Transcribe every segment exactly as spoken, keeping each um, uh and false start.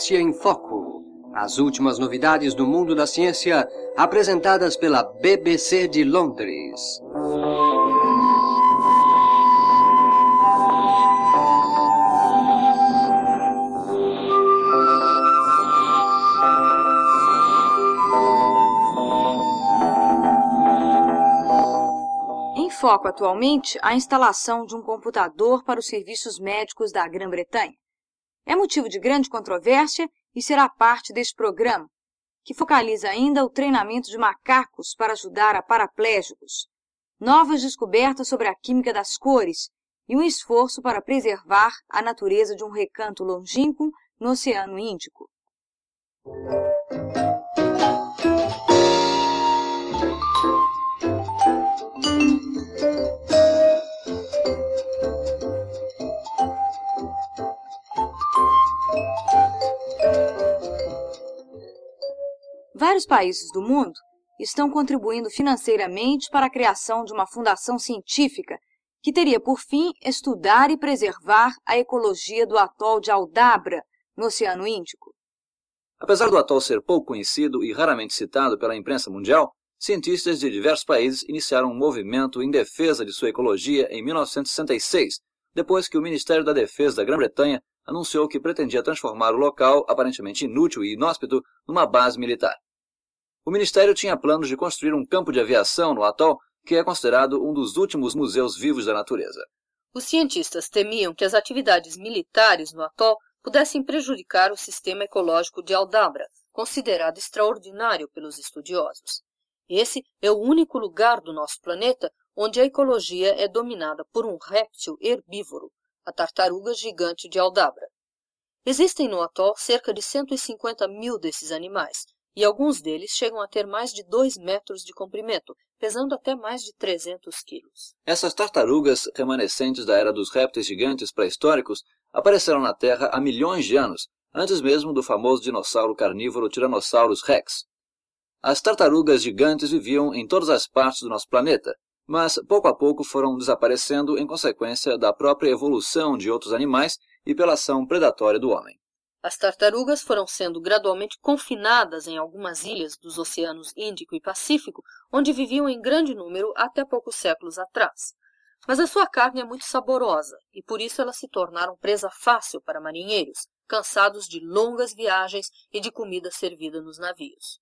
Ciência em Foco. As últimas novidades do mundo da ciência, apresentadas pela B B C de Londres. Em foco atualmente a instalação de um computador para os serviços médicos da Grã-Bretanha. É motivo de grande controvérsia e será parte deste programa, que focaliza ainda o treinamento de macacos para ajudar a paraplégicos, novas descobertas sobre a química das cores e um esforço para preservar a natureza de um recanto longínquo no Oceano Índico. Vários países do mundo estão contribuindo financeiramente para a criação de uma fundação científica que teria por fim estudar e preservar a ecologia do atol de Aldabra, no Oceano Índico. Apesar do atol ser pouco conhecido e raramente citado pela imprensa mundial, cientistas de diversos países iniciaram um movimento em defesa de sua ecologia em mil novecentos e sessenta e seis, depois que o Ministério da Defesa da Grã-Bretanha anunciou que pretendia transformar o local, aparentemente inútil e inóspito, numa base militar. O Ministério tinha planos de construir um campo de aviação no atol, que é considerado um dos últimos museus vivos da natureza. Os cientistas temiam que as atividades militares no atol pudessem prejudicar o sistema ecológico de Aldabra, considerado extraordinário pelos estudiosos. Esse é o único lugar do nosso planeta onde a ecologia é dominada por um réptil herbívoro, a tartaruga gigante de Aldabra. Existem no atol cerca de cento e cinquenta mil desses animais, e alguns deles chegam a ter mais de dois metros de comprimento, pesando até mais de trezentos quilos. Essas tartarugas, remanescentes da era dos répteis gigantes pré-históricos, apareceram na Terra há milhões de anos, antes mesmo do famoso dinossauro carnívoro Tyrannosaurus rex. As tartarugas gigantes viviam em todas as partes do nosso planeta, mas pouco a pouco foram desaparecendo em consequência da própria evolução de outros animais e pela ação predatória do homem. As tartarugas foram sendo gradualmente confinadas em algumas ilhas dos oceanos Índico e Pacífico, onde viviam em grande número até poucos séculos atrás. Mas a sua carne é muito saborosa e por isso elas se tornaram presa fácil para marinheiros, cansados de longas viagens e de comida servida nos navios.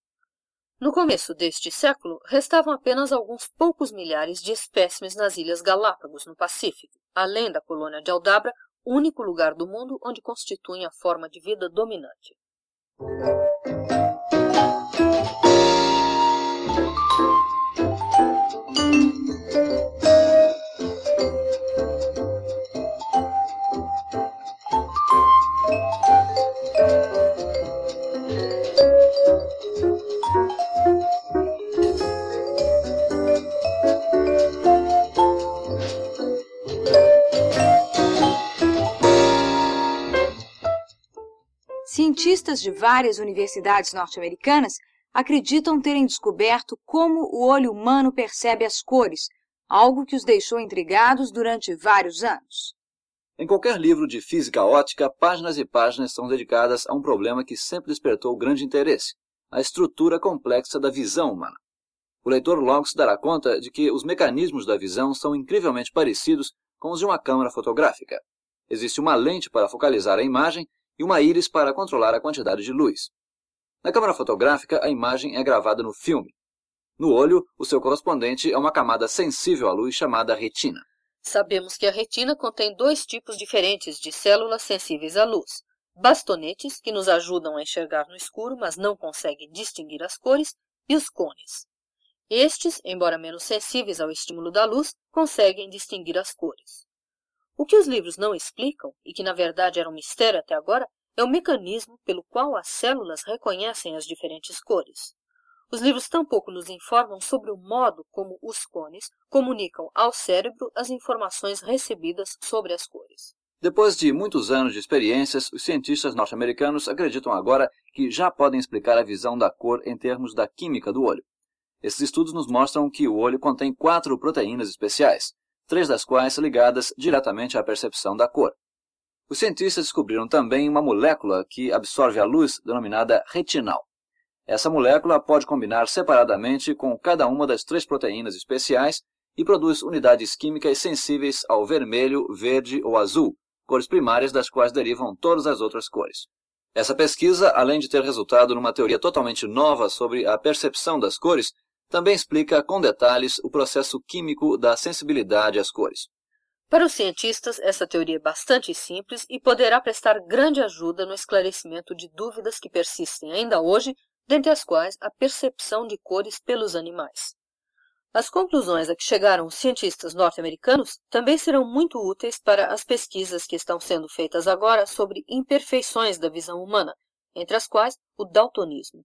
No começo deste século, restavam apenas alguns poucos milhares de espécimes nas Ilhas Galápagos, no Pacífico, além da colônia de Aldabra, único lugar do mundo onde constituem a forma de vida dominante. Cientistas de várias universidades norte-americanas acreditam terem descoberto como o olho humano percebe as cores, algo que os deixou intrigados durante vários anos. Em qualquer livro de física óptica, páginas e páginas são dedicadas a um problema que sempre despertou grande interesse, a estrutura complexa da visão humana. O leitor logo se dará conta de que os mecanismos da visão são incrivelmente parecidos com os de uma câmera fotográfica. Existe uma lente para focalizar a imagem e uma íris para controlar a quantidade de luz. Na câmera fotográfica, a imagem é gravada no filme. No olho, o seu correspondente é uma camada sensível à luz chamada retina. Sabemos que a retina contém dois tipos diferentes de células sensíveis à luz. Bastonetes, que nos ajudam a enxergar no escuro, mas não conseguem distinguir as cores, e os cones. Estes, embora menos sensíveis ao estímulo da luz, conseguem distinguir as cores. O que os livros não explicam, e que na verdade era um mistério até agora, é o mecanismo pelo qual as células reconhecem as diferentes cores. Os livros tampouco nos informam sobre o modo como os cones comunicam ao cérebro as informações recebidas sobre as cores. Depois de muitos anos de experiências, os cientistas norte-americanos acreditam agora que já podem explicar a visão da cor em termos da química do olho. Esses estudos nos mostram que o olho contém quatro proteínas especiais, três das quais ligadas diretamente à percepção da cor. Os cientistas descobriram também uma molécula que absorve a luz denominada retinal. Essa molécula pode combinar separadamente com cada uma das três proteínas especiais e produz unidades químicas sensíveis ao vermelho, verde ou azul, cores primárias das quais derivam todas as outras cores. Essa pesquisa, além de ter resultado numa teoria totalmente nova sobre a percepção das cores, também explica com detalhes o processo químico da sensibilidade às cores. Para os cientistas, essa teoria é bastante simples e poderá prestar grande ajuda no esclarecimento de dúvidas que persistem ainda hoje, dentre as quais a percepção de cores pelos animais. As conclusões a que chegaram os cientistas norte-americanos também serão muito úteis para as pesquisas que estão sendo feitas agora sobre imperfeições da visão humana, entre as quais o daltonismo.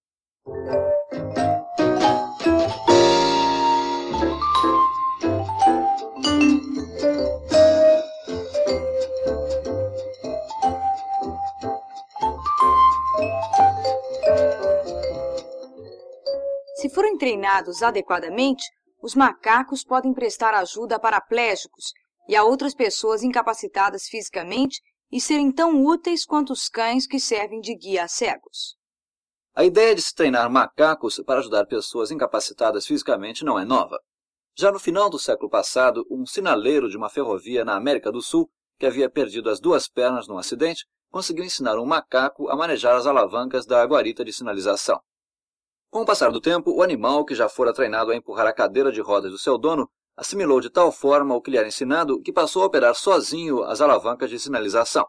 Se forem treinados adequadamente, os macacos podem prestar ajuda a paraplégicos e a outras pessoas incapacitadas fisicamente e serem tão úteis quanto os cães que servem de guia a cegos. A ideia de se treinar macacos para ajudar pessoas incapacitadas fisicamente não é nova. Já no final do século passado, um sinaleiro de uma ferrovia na América do Sul, que havia perdido as duas pernas num acidente, conseguiu ensinar um macaco a manejar as alavancas da guarita de sinalização. Com o passar do tempo, o animal, que já fora treinado a empurrar a cadeira de rodas do seu dono, assimilou de tal forma o que lhe era ensinado que passou a operar sozinho as alavancas de sinalização.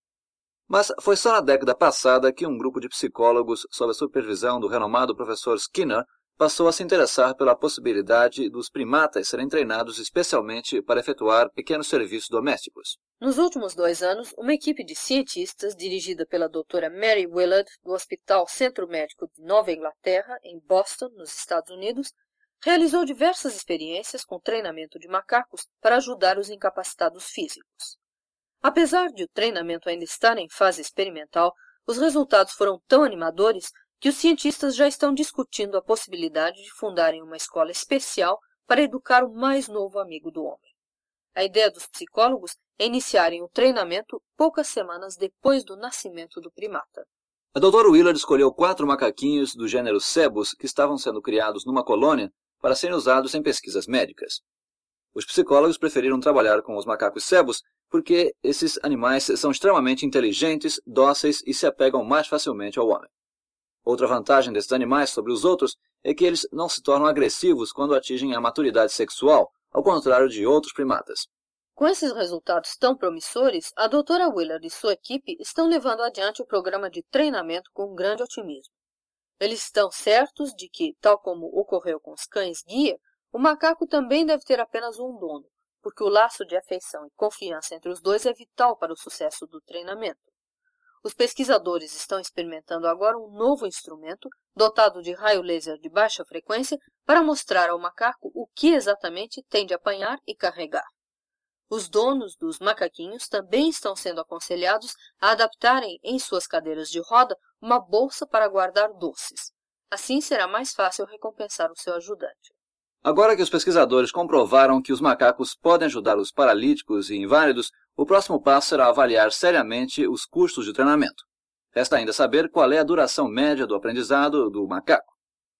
Mas foi só na década passada que um grupo de psicólogos, sob a supervisão do renomado professor Skinner, passou a se interessar pela possibilidade dos primatas serem treinados especialmente para efetuar pequenos serviços domésticos. Nos últimos dois anos, uma equipe de cientistas, dirigida pela doutora Mary Willard, do Hospital Centro Médico de Nova Inglaterra, em Boston, nos Estados Unidos, realizou diversas experiências com treinamento de macacos para ajudar os incapacitados físicos. Apesar de o treinamento ainda estar em fase experimental, os resultados foram tão animadores que os cientistas já estão discutindo a possibilidade de fundarem uma escola especial para educar o mais novo amigo do homem. A ideia dos psicólogos é iniciarem o treinamento poucas semanas depois do nascimento do primata. A doutora Willard escolheu quatro macaquinhos do gênero Cebus que estavam sendo criados numa colônia para serem usados em pesquisas médicas. Os psicólogos preferiram trabalhar com os macacos Cebus porque esses animais são extremamente inteligentes, dóceis e se apegam mais facilmente ao homem. Outra vantagem desses animais sobre os outros é que eles não se tornam agressivos quando atingem a maturidade sexual, ao contrário de outros primatas. Com esses resultados tão promissores, a doutora Willard e sua equipe estão levando adiante o programa de treinamento com grande otimismo. Eles estão certos de que, tal como ocorreu com os cães-guia, o macaco também deve ter apenas um dono, porque o laço de afeição e confiança entre os dois é vital para o sucesso do treinamento. Os pesquisadores estão experimentando agora um novo instrumento, dotado de raio laser de baixa frequência, para mostrar ao macaco o que exatamente tem de apanhar e carregar. Os donos dos macaquinhos também estão sendo aconselhados a adaptarem em suas cadeiras de roda uma bolsa para guardar doces. Assim será mais fácil recompensar o seu ajudante. Agora que os pesquisadores comprovaram que os macacos podem ajudar os paralíticos e inválidos, o próximo passo será avaliar seriamente os custos de treinamento. Resta ainda saber qual é a duração média do aprendizado do macaco.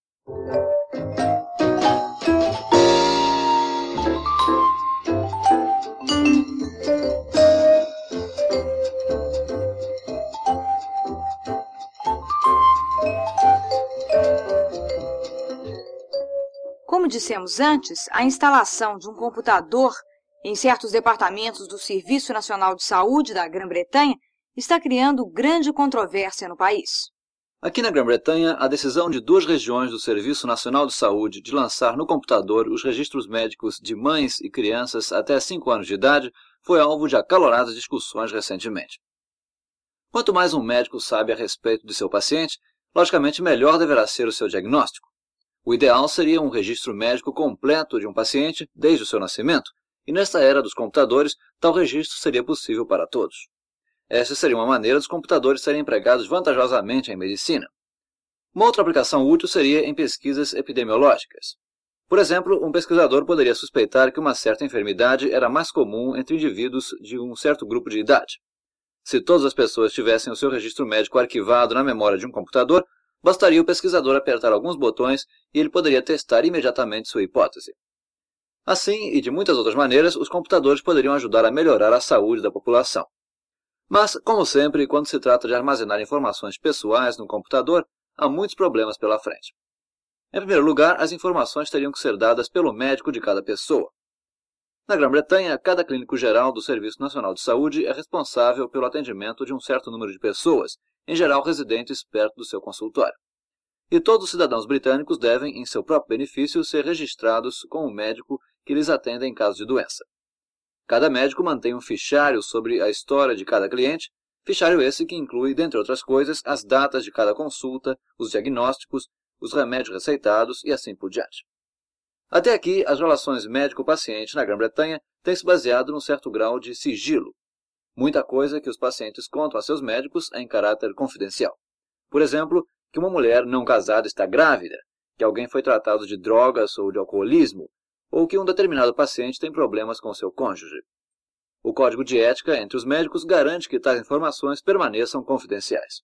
Como dissemos antes, a instalação de um computador em certos departamentos do Serviço Nacional de Saúde da Grã-Bretanha está criando grande controvérsia no país. Aqui na Grã-Bretanha, a decisão de duas regiões do Serviço Nacional de Saúde de lançar no computador os registros médicos de mães e crianças até cinco anos de idade foi alvo de acaloradas discussões recentemente. Quanto mais um médico sabe a respeito de seu paciente, logicamente melhor deverá ser o seu diagnóstico. O ideal seria um registro médico completo de um paciente desde o seu nascimento, e nesta era dos computadores, tal registro seria possível para todos. Essa seria uma maneira dos computadores serem empregados vantajosamente em medicina. Uma outra aplicação útil seria em pesquisas epidemiológicas. Por exemplo, um pesquisador poderia suspeitar que uma certa enfermidade era mais comum entre indivíduos de um certo grupo de idade. Se todas as pessoas tivessem o seu registro médico arquivado na memória de um computador, bastaria o pesquisador apertar alguns botões e ele poderia testar imediatamente sua hipótese. Assim, e de muitas outras maneiras, os computadores poderiam ajudar a melhorar a saúde da população. Mas, como sempre, quando se trata de armazenar informações pessoais no computador, há muitos problemas pela frente. Em primeiro lugar, as informações teriam que ser dadas pelo médico de cada pessoa. Na Grã-Bretanha, cada clínico geral do Serviço Nacional de Saúde é responsável pelo atendimento de um certo número de pessoas, em geral residentes perto do seu consultório. E todos os cidadãos britânicos devem, em seu próprio benefício, ser registrados com o médico que lhes atende em caso de doença. Cada médico mantém um fichário sobre a história de cada cliente, fichário esse que inclui, dentre outras coisas, as datas de cada consulta, os diagnósticos, os remédios receitados e assim por diante. Até aqui, as relações médico-paciente na Grã-Bretanha têm se baseado num certo grau de sigilo. Muita coisa que os pacientes contam a seus médicos é em caráter confidencial. Por exemplo, que uma mulher não casada está grávida, que alguém foi tratado de drogas ou de alcoolismo, ou que um determinado paciente tem problemas com seu cônjuge. O Código de Ética entre os médicos garante que tais informações permaneçam confidenciais.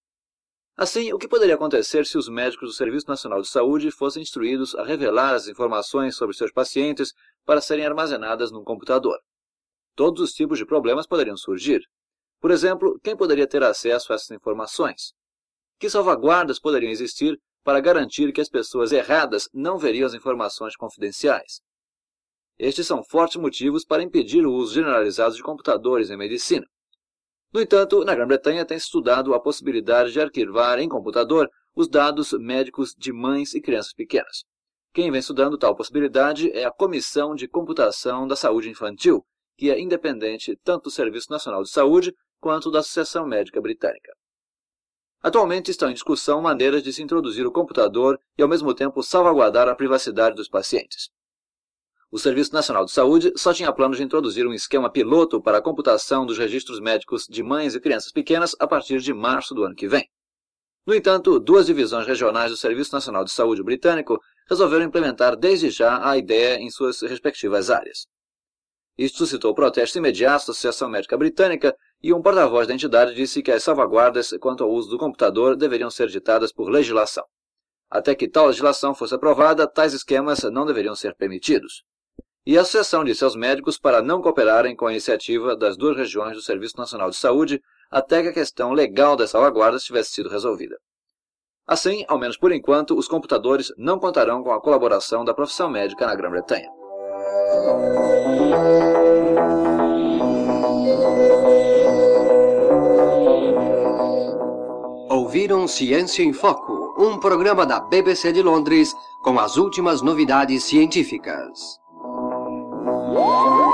Assim, o que poderia acontecer se os médicos do Serviço Nacional de Saúde fossem instruídos a revelar as informações sobre seus pacientes para serem armazenadas num computador? Todos os tipos de problemas poderiam surgir. Por exemplo, quem poderia ter acesso a essas informações? Que salvaguardas poderiam existir para garantir que as pessoas erradas não veriam as informações confidenciais? Estes são fortes motivos para impedir o uso generalizado de computadores em medicina. No entanto, na Grã-Bretanha tem-se estudado a possibilidade de arquivar em computador os dados médicos de mães e crianças pequenas. Quem vem estudando tal possibilidade é a Comissão de Computação da Saúde Infantil, que é independente tanto do Serviço Nacional de Saúde quanto da Associação Médica Britânica. Atualmente estão em discussão maneiras de se introduzir o computador e ao mesmo tempo salvaguardar a privacidade dos pacientes. O Serviço Nacional de Saúde só tinha planos de introduzir um esquema piloto para a computação dos registros médicos de mães e crianças pequenas a partir de março do ano que vem. No entanto, duas divisões regionais do Serviço Nacional de Saúde britânico resolveram implementar desde já a ideia em suas respectivas áreas. Isto suscitou protestos imediatos da Associação Médica Britânica e um porta-voz da entidade disse que as salvaguardas quanto ao uso do computador deveriam ser ditadas por legislação. Até que tal legislação fosse aprovada, tais esquemas não deveriam ser permitidos. E a associação disse aos médicos para não cooperarem com a iniciativa das duas regiões do Serviço Nacional de Saúde até que a questão legal das salvaguardas tivesse sido resolvida. Assim, ao menos por enquanto, os computadores não contarão com a colaboração da profissão médica na Grã-Bretanha. Ouviram Ciência em Foco, um programa da B B C de Londres com as últimas novidades científicas. Woo!